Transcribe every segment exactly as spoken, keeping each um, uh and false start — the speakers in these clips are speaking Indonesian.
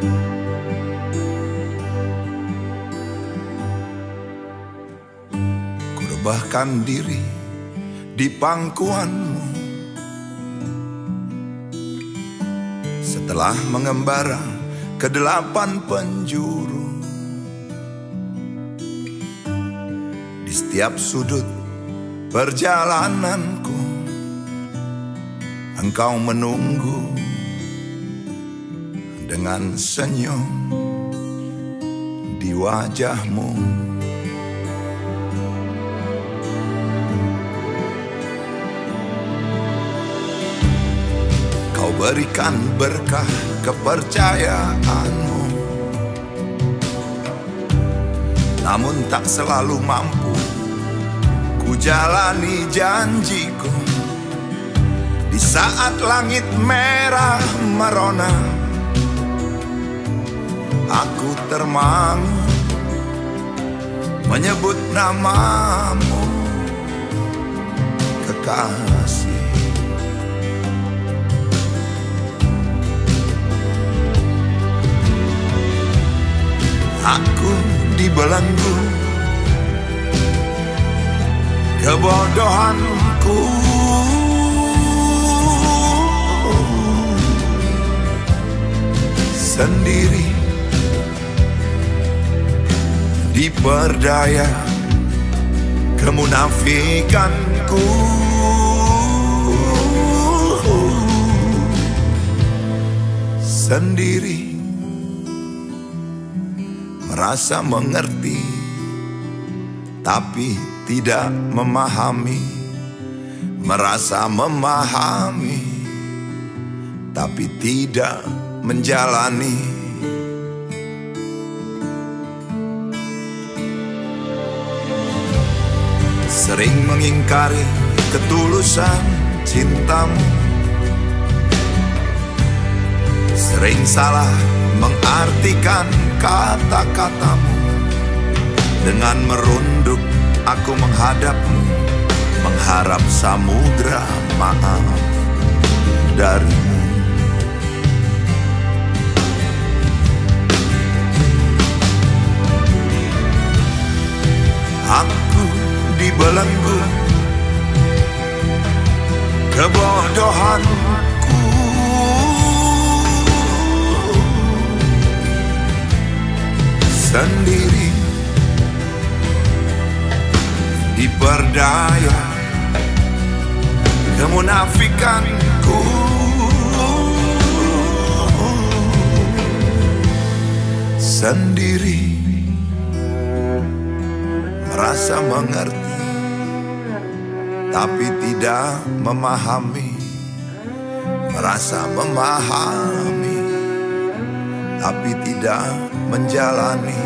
Ku rebahkan diri di pangkuanmu setelah mengembara ke delapan penjuru. Di setiap sudut perjalananku engkau menunggu dengan senyum di wajahmu. Kau berikan berkah kepercayaanmu, namun tak selalu mampu ku jalani janjiku. Di saat langit merah merona, aku termangu menyebut namamu, kekasih. Aku dibelenggu kebodohanku, sendiri diperdaya kemunafikanku. Sendiri merasa mengerti tapi tidak memahami, merasa memahami tapi tidak menjalani. Sering mengingkari ketulusan cintamu, sering salah mengartikan kata-katamu. Dengan merunduk aku menghadapmu, mengharap samudra maaf darimu. Aku dibelenggu kebodohanku, sendiri diperdaya kemunafikanku. Sendiri merasa mengerti tapi tidak memahami, merasa memahami tapi tidak menjalani.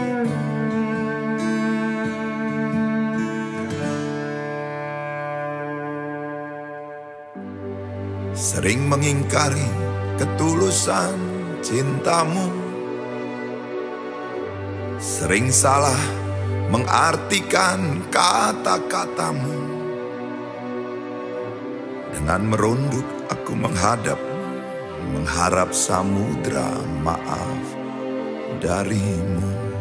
Sering mengingkari ketulusan cintamu, sering salah mengartikan kata-katamu. Dengan merunduk aku menghadap, mengharap samudra maaf darimu.